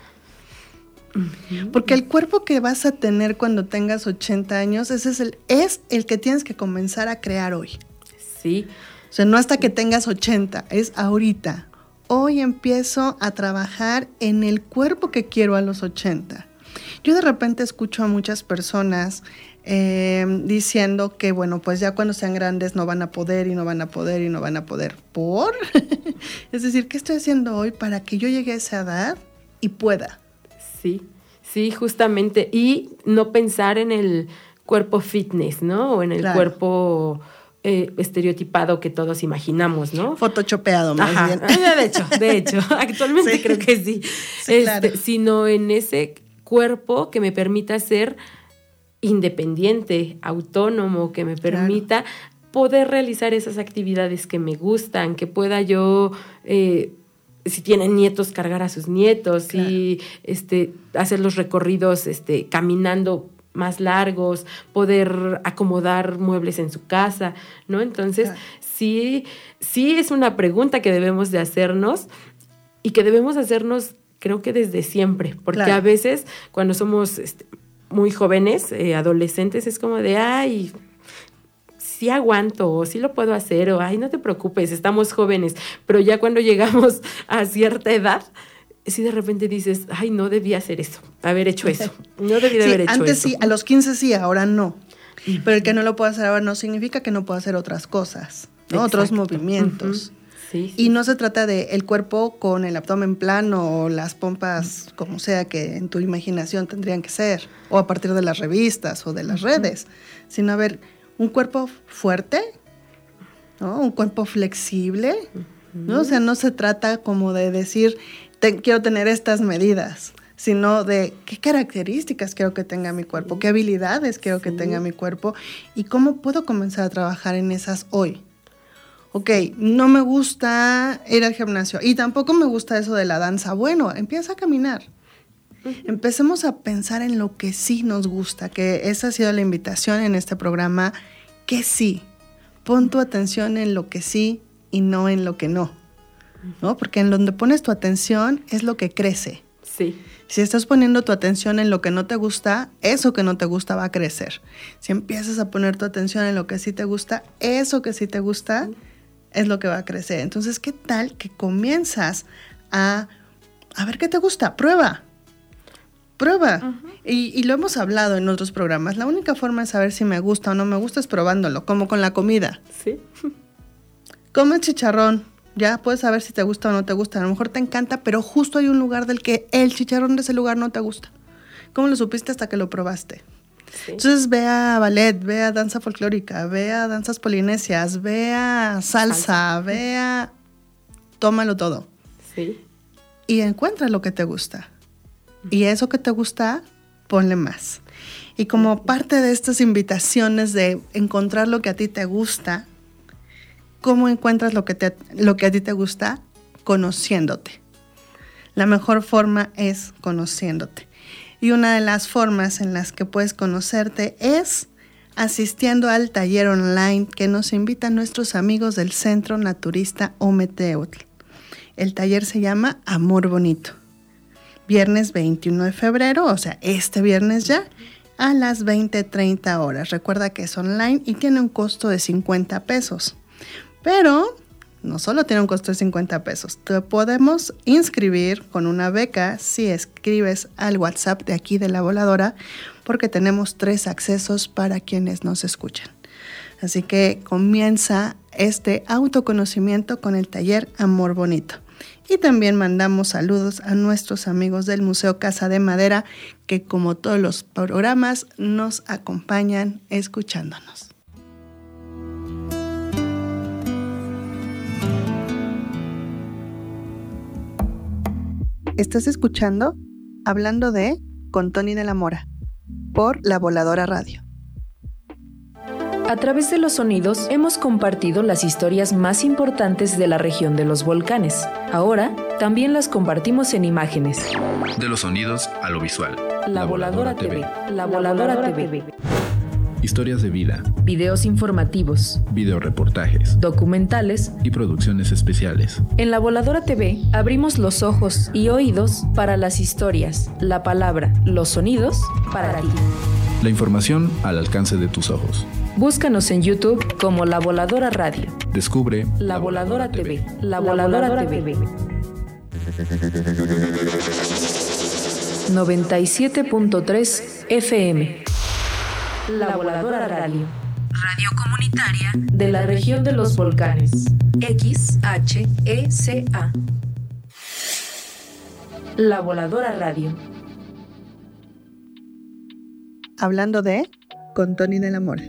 [SPEAKER 3] Porque el cuerpo que vas a tener cuando tengas 80 años, ese es el que tienes que comenzar a crear hoy.
[SPEAKER 4] Sí.
[SPEAKER 3] O sea, no hasta que tengas 80, es ahorita. Hoy empiezo a trabajar en el cuerpo que quiero a los 80. Yo de repente escucho a muchas personas diciendo que, bueno, pues ya cuando sean grandes no van a poder y no van a poder y no van a poder. ¿Por? Es decir, ¿qué estoy haciendo hoy para que yo llegue a esa edad y pueda?
[SPEAKER 4] Sí, justamente. Y no pensar en el cuerpo fitness, ¿no? O en el cuerpo estereotipado que todos imaginamos, ¿no?
[SPEAKER 3] Photoshopeado, más bien.
[SPEAKER 4] De hecho, actualmente creo que sí.
[SPEAKER 3] Claro.
[SPEAKER 4] Sino en ese cuerpo que me permita ser independiente, autónomo, que me permita poder realizar esas actividades que me gustan, que pueda yo, si tienen nietos, cargar a sus nietos, y hacer los recorridos caminando más largos, poder acomodar muebles en su casa, ¿no? Entonces, sí es una pregunta que debemos de hacernos y que debemos hacernos, creo que desde siempre, porque a veces cuando somos muy jóvenes, adolescentes, es como de, ay, sí aguanto, o sí lo puedo hacer, o ay, no te preocupes, estamos jóvenes, pero ya cuando llegamos a cierta edad, si de repente dices, ay, no debía hacer eso, haber hecho eso, no debí de haber hecho
[SPEAKER 3] antes
[SPEAKER 4] eso.
[SPEAKER 3] Sí, a los 15 sí, ahora no. Pero el que no lo pueda hacer ahora no significa que no pueda hacer otras cosas, ¿no? Otros movimientos.
[SPEAKER 4] Sí.
[SPEAKER 3] Y no se trata de el cuerpo con el abdomen plano o las pompas como sea que en tu imaginación tendrían que ser, o a partir de las revistas o de las redes, sino a ver, un cuerpo fuerte, ¿no? Un cuerpo flexible, ¿no? O sea, no se trata como de decir, quiero tener estas medidas, sino de qué características quiero que tenga mi cuerpo, qué habilidades quiero que tenga mi cuerpo y cómo puedo comenzar a trabajar en esas hoy. Ok, no me gusta ir al gimnasio y tampoco me gusta eso de la danza. Bueno, empieza a caminar. Empecemos a pensar en lo que sí nos gusta, que esa ha sido la invitación en este programa, que sí. Pon tu atención en lo que sí y no en lo que no, ¿no? Porque en donde pones tu atención es lo que crece.
[SPEAKER 4] Sí.
[SPEAKER 3] Si estás poniendo tu atención en lo que no te gusta, eso que no te gusta va a crecer. Si empiezas a poner tu atención en lo que sí te gusta, eso que sí te gusta es lo que va a crecer. Entonces, ¿qué tal que comienzas a ver qué te gusta? Prueba. Prueba. Uh-huh. Y lo hemos hablado en otros programas. La única forma de saber si me gusta o no me gusta es probándolo, como con la comida.
[SPEAKER 4] Sí.
[SPEAKER 3] Come chicharrón. Ya puedes saber si te gusta o no te gusta. A lo mejor te encanta, pero justo hay un lugar del que el chicharrón de ese lugar no te gusta. ¿Cómo lo supiste hasta que lo probaste? Sí. Entonces ve a ballet, ve a danza folclórica, ve a danzas polinesias, ve a salsa, ve a... Tómalo todo.
[SPEAKER 4] Sí.
[SPEAKER 3] Y encuentra lo que te gusta. Y eso que te gusta, ponle más. Y como parte de estas invitaciones de encontrar lo que a ti te gusta, ¿cómo encuentras lo que a ti te gusta? Conociéndote. La mejor forma es conociéndote. Y una de las formas en las que puedes conocerte es asistiendo al taller online que nos invitan nuestros amigos del Centro Naturista Ometeotl. El taller se llama Amor Bonito. Viernes 21 de febrero, o sea, este viernes ya, a las 20:30 horas. Recuerda que es online y tiene un costo de 50 pesos. Pero no solo tiene un costo de 50 pesos, te podemos inscribir con una beca si escribes al WhatsApp de aquí de La Voladora, porque tenemos 3 accesos para quienes nos escuchan. Así que comienza este autoconocimiento con el taller Amor Bonito. Y también mandamos saludos a nuestros amigos del Museo Casa de Madera, que como todos los programas nos acompañan escuchándonos. Estás escuchando Hablando de con Tony de la Mora por La Voladora Radio.
[SPEAKER 1] A través de los sonidos hemos compartido las historias más importantes de la región de los volcanes. Ahora también las compartimos en imágenes.
[SPEAKER 2] De los sonidos a lo visual.
[SPEAKER 1] La Voladora TV. La Voladora TV.
[SPEAKER 2] Historias de vida.
[SPEAKER 1] Videos informativos.
[SPEAKER 2] Videoreportajes.
[SPEAKER 1] Documentales.
[SPEAKER 2] Y producciones especiales.
[SPEAKER 1] En La Voladora TV abrimos los ojos y oídos para las historias, la palabra, los sonidos para ti.
[SPEAKER 2] La información al alcance de tus ojos.
[SPEAKER 1] Búscanos en YouTube como La Voladora Radio.
[SPEAKER 2] Descubre
[SPEAKER 1] La Voladora TV. La Voladora TV. 97.3 FM. La Voladora Radio. Radio comunitaria de la región de los volcanes. XHECA. La Voladora Radio.
[SPEAKER 3] Hablando de con Tony de la Mora.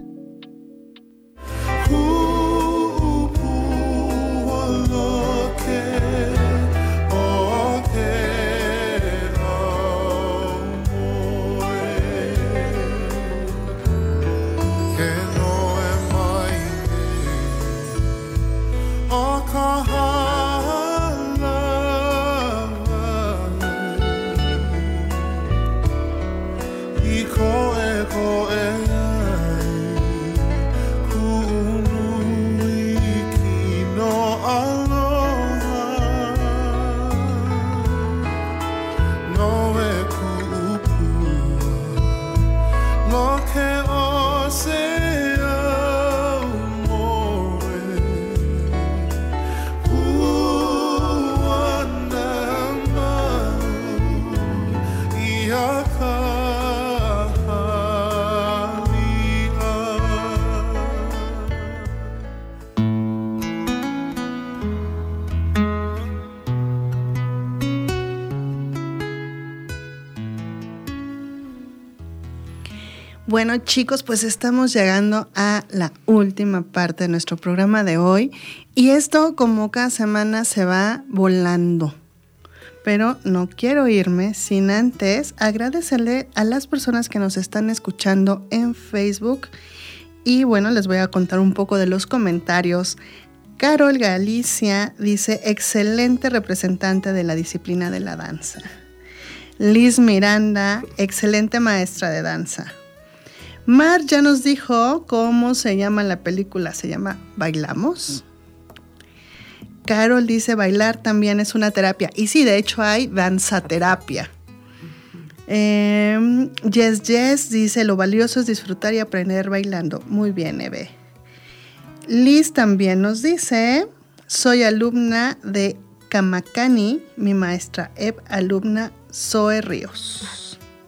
[SPEAKER 3] Bueno, chicos, pues estamos llegando a la última parte de nuestro programa de hoy y esto como cada semana se va volando. Pero no quiero irme sin antes agradecerle a las personas que nos están escuchando en Facebook y bueno, les voy a contar un poco de los comentarios. Carol Galicia dice, excelente representante de la disciplina de la danza. Liz Miranda, excelente maestra de danza. Mar ya nos dijo cómo se llama la película, se llama ¿Bailamos? Carol dice, bailar también es una terapia. Y sí, de hecho hay danzaterapia. Yes dice, lo valioso es disfrutar y aprender bailando. Muy bien, Eve. Liz también nos dice, soy alumna de Camacani, mi maestra Eve, alumna Zoe Ríos.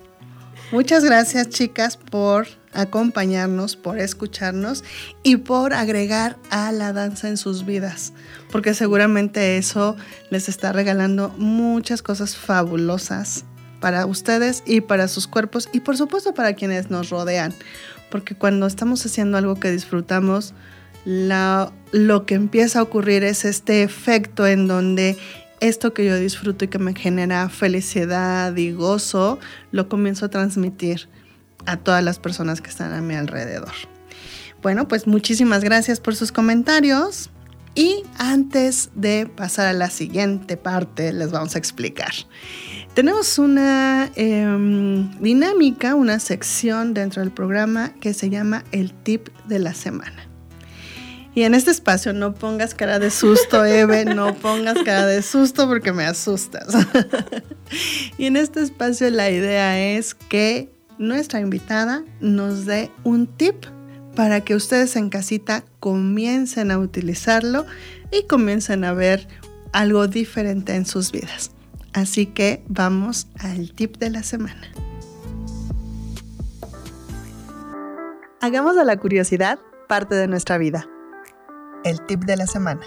[SPEAKER 3] Muchas gracias, chicas, por acompañarnos, por escucharnos y por agregar a la danza en sus vidas, porque seguramente eso les está regalando muchas cosas fabulosas para ustedes y para sus cuerpos y por supuesto para quienes nos rodean, porque cuando estamos haciendo algo que disfrutamos, lo que empieza a ocurrir es este efecto en donde esto que yo disfruto y que me genera felicidad y gozo, lo comienzo a transmitir a todas las personas que están a mi alrededor. Bueno, pues muchísimas gracias por sus comentarios y antes de pasar a la siguiente parte les vamos a explicar. Tenemos una dinámica, una sección dentro del programa que se llama el tip de la semana. Y en este espacio no pongas cara de susto, Eve, no pongas cara de susto porque me asustas. Y en este espacio la idea es que nuestra invitada nos dé un tip para que ustedes en casita comiencen a utilizarlo y comiencen a ver algo diferente en sus vidas. Así que vamos al tip de la semana. Hagamos de la curiosidad parte de nuestra vida. El tip de la semana.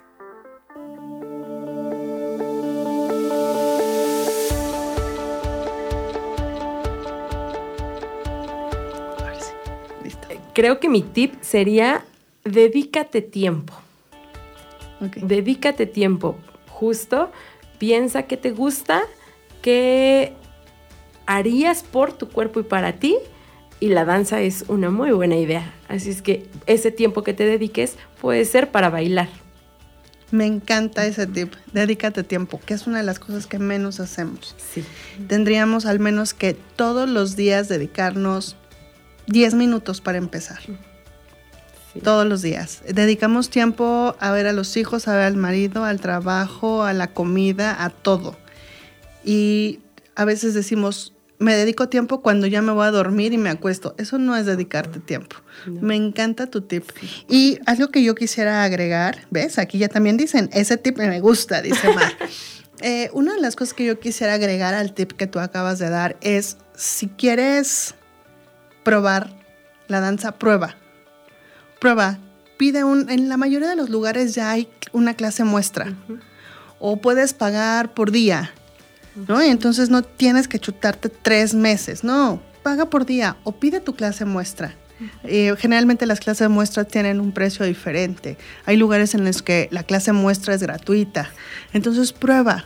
[SPEAKER 3] Ahora sí, listo.
[SPEAKER 4] Creo que mi tip sería dedícate tiempo.
[SPEAKER 3] Okay.
[SPEAKER 4] Dedícate tiempo. Justo piensa qué te gusta, qué harías por tu cuerpo y para ti. Y la danza es una muy buena idea. Así es que ese tiempo que te dediques puede ser para bailar.
[SPEAKER 3] Me encanta ese tip. Dedícate tiempo, que es una de las cosas que menos hacemos.
[SPEAKER 4] Sí.
[SPEAKER 3] Tendríamos al menos que todos los días dedicarnos 10 minutos para empezar. Sí. Todos los días. Dedicamos tiempo a ver a los hijos, a ver al marido, al trabajo, a la comida, a todo. Y a veces decimos, me dedico tiempo cuando ya me voy a dormir y me acuesto. Eso no es dedicarte tiempo. No. Me encanta tu tip. Sí. Y algo que yo quisiera agregar, ¿ves? Aquí ya también dicen, ese tip me gusta, dice Mar. Una de las cosas que yo quisiera agregar al tip que tú acabas de dar es, si quieres probar la danza, prueba. Pide en la mayoría de los lugares ya hay una clase muestra. Uh-huh. O puedes pagar por día, ¿no? Y entonces no tienes que chutarte 3 meses, no, paga por día o pide tu clase muestra. Generalmente las clases de muestra tienen un precio diferente. Hay lugares en los que la clase muestra es gratuita. Entonces prueba.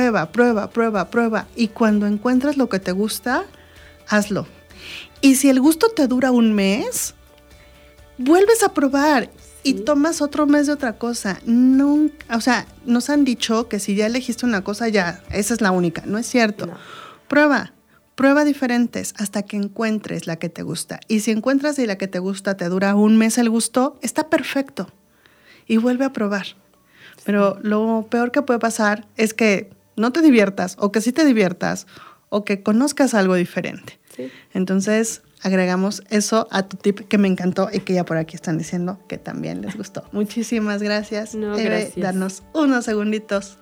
[SPEAKER 3] Y cuando encuentras lo que te gusta, hazlo. Y si el gusto te dura 1 mes, vuelves a probar. Y tomas otro mes de otra cosa. Nunca, o sea, nos han dicho que si ya elegiste una cosa, ya, esa es la única. No es cierto. No. Prueba diferentes hasta que encuentres la que te gusta. Y si encuentras y la que te gusta te dura 1 mes el gusto, está perfecto. Y vuelve a probar. Pero lo peor que puede pasar es que no te diviertas, o que sí te diviertas, o que conozcas algo diferente. Sí. Entonces, agregamos eso a tu tip que me encantó y que ya por aquí están diciendo que también les gustó. Muchísimas gracias.
[SPEAKER 4] No, gracias.
[SPEAKER 3] Darnos unos segunditos.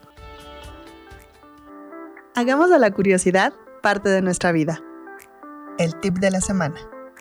[SPEAKER 3] Hagamos de la curiosidad parte de nuestra vida. El tip de la semana.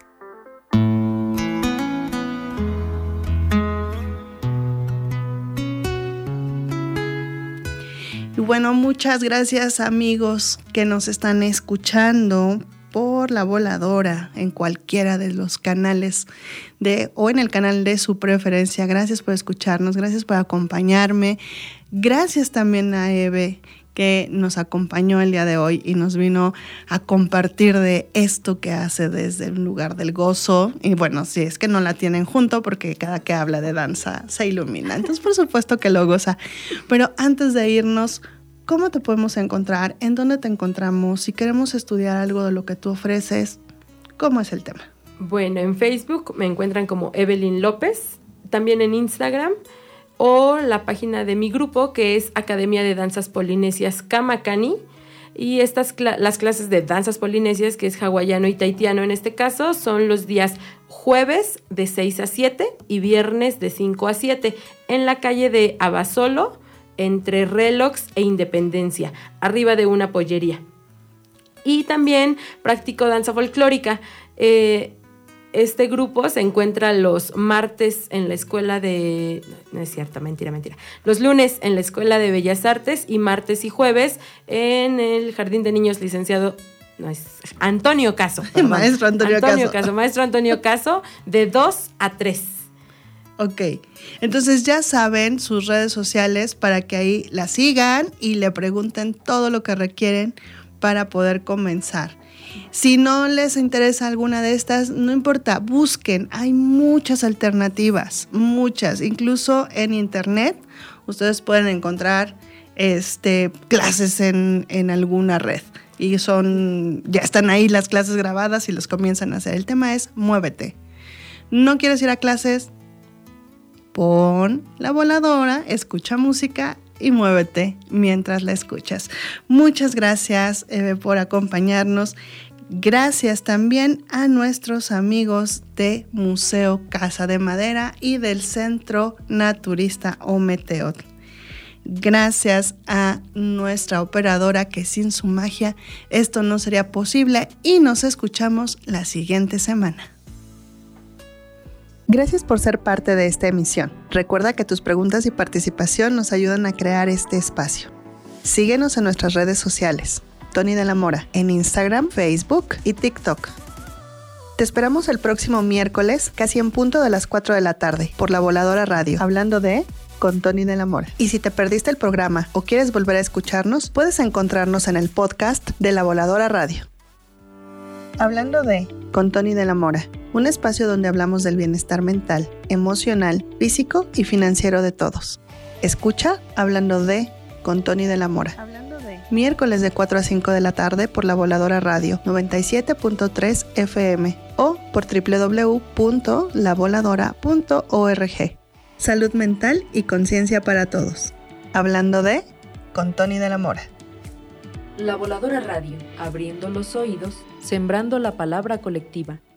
[SPEAKER 3] Y bueno, muchas gracias amigos que nos están escuchando por La Voladora en cualquiera de los canales o en el canal de su preferencia. Gracias por escucharnos, gracias por acompañarme. Gracias también a Eve que nos acompañó el día de hoy y nos vino a compartir de esto que hace desde un lugar del gozo. Y bueno, si es que no la tienen junto, porque cada que habla de danza se ilumina. Entonces, por supuesto que lo goza. Pero antes de irnos, ¿cómo te podemos encontrar? ¿En dónde te encontramos? Si queremos estudiar algo de lo que tú ofreces, ¿cómo es el tema?
[SPEAKER 4] Bueno, en Facebook me encuentran como Evelyn López, también en Instagram, o la página de mi grupo, que es Academia de Danzas Polinesias Kamakani, y las clases de danzas polinesias, que es hawaiano y tahitiano en este caso, son los días jueves de 6 a 7 y viernes de 5 a 7, en la calle de Abasolo, entre Relox e Independencia, arriba de una pollería. y también practico danza folclórica. Este grupo se encuentra los martes en la escuela de... No es cierto, mentira. Los lunes en la Escuela de Bellas Artes y martes y jueves en el Jardín de Niños Licenciado... No, es Antonio Caso.
[SPEAKER 3] Maestro Antonio Caso.
[SPEAKER 4] Maestro Antonio Caso, de 2 a 3.
[SPEAKER 3] Ok, entonces ya saben sus redes sociales para que ahí la sigan y le pregunten todo lo que requieren para poder comenzar. Si no les interesa alguna de estas, no importa, busquen, hay muchas alternativas, muchas, incluso en internet ustedes pueden encontrar clases en alguna red y ya están ahí las clases grabadas y los comienzan a hacer. El tema es muévete. ¿No quieres ir a clases? Pon la voladora, escucha música y muévete mientras la escuchas. Muchas gracias, Eve, por acompañarnos. Gracias también a nuestros amigos de Museo Casa de Madera y del Centro Naturista Ometeotl. Gracias a nuestra operadora, que sin su magia esto no sería posible, y nos escuchamos la siguiente semana. Gracias por ser parte de esta emisión. Recuerda que tus preguntas y participación nos ayudan a crear este espacio. Síguenos en nuestras redes sociales. Tony de la Mora, en Instagram, Facebook y TikTok. Te esperamos el próximo miércoles, casi en punto de las 4 de la tarde, por La Voladora Radio, hablando de con Tony de la Mora. Y si te perdiste el programa o quieres volver a escucharnos, puedes encontrarnos en el podcast de La Voladora Radio. Hablando de con Tony de la Mora, un espacio donde hablamos del bienestar mental, emocional, físico y financiero de todos. Escucha Hablando de con Tony de la Mora. Miércoles de 4 a 5 de la tarde por La Voladora Radio 97.3 FM o por www.lavoladora.org. Salud mental y conciencia para todos. Hablando de con Tony de la Mora.
[SPEAKER 1] La Voladora Radio, abriendo los oídos, sembrando la palabra colectiva.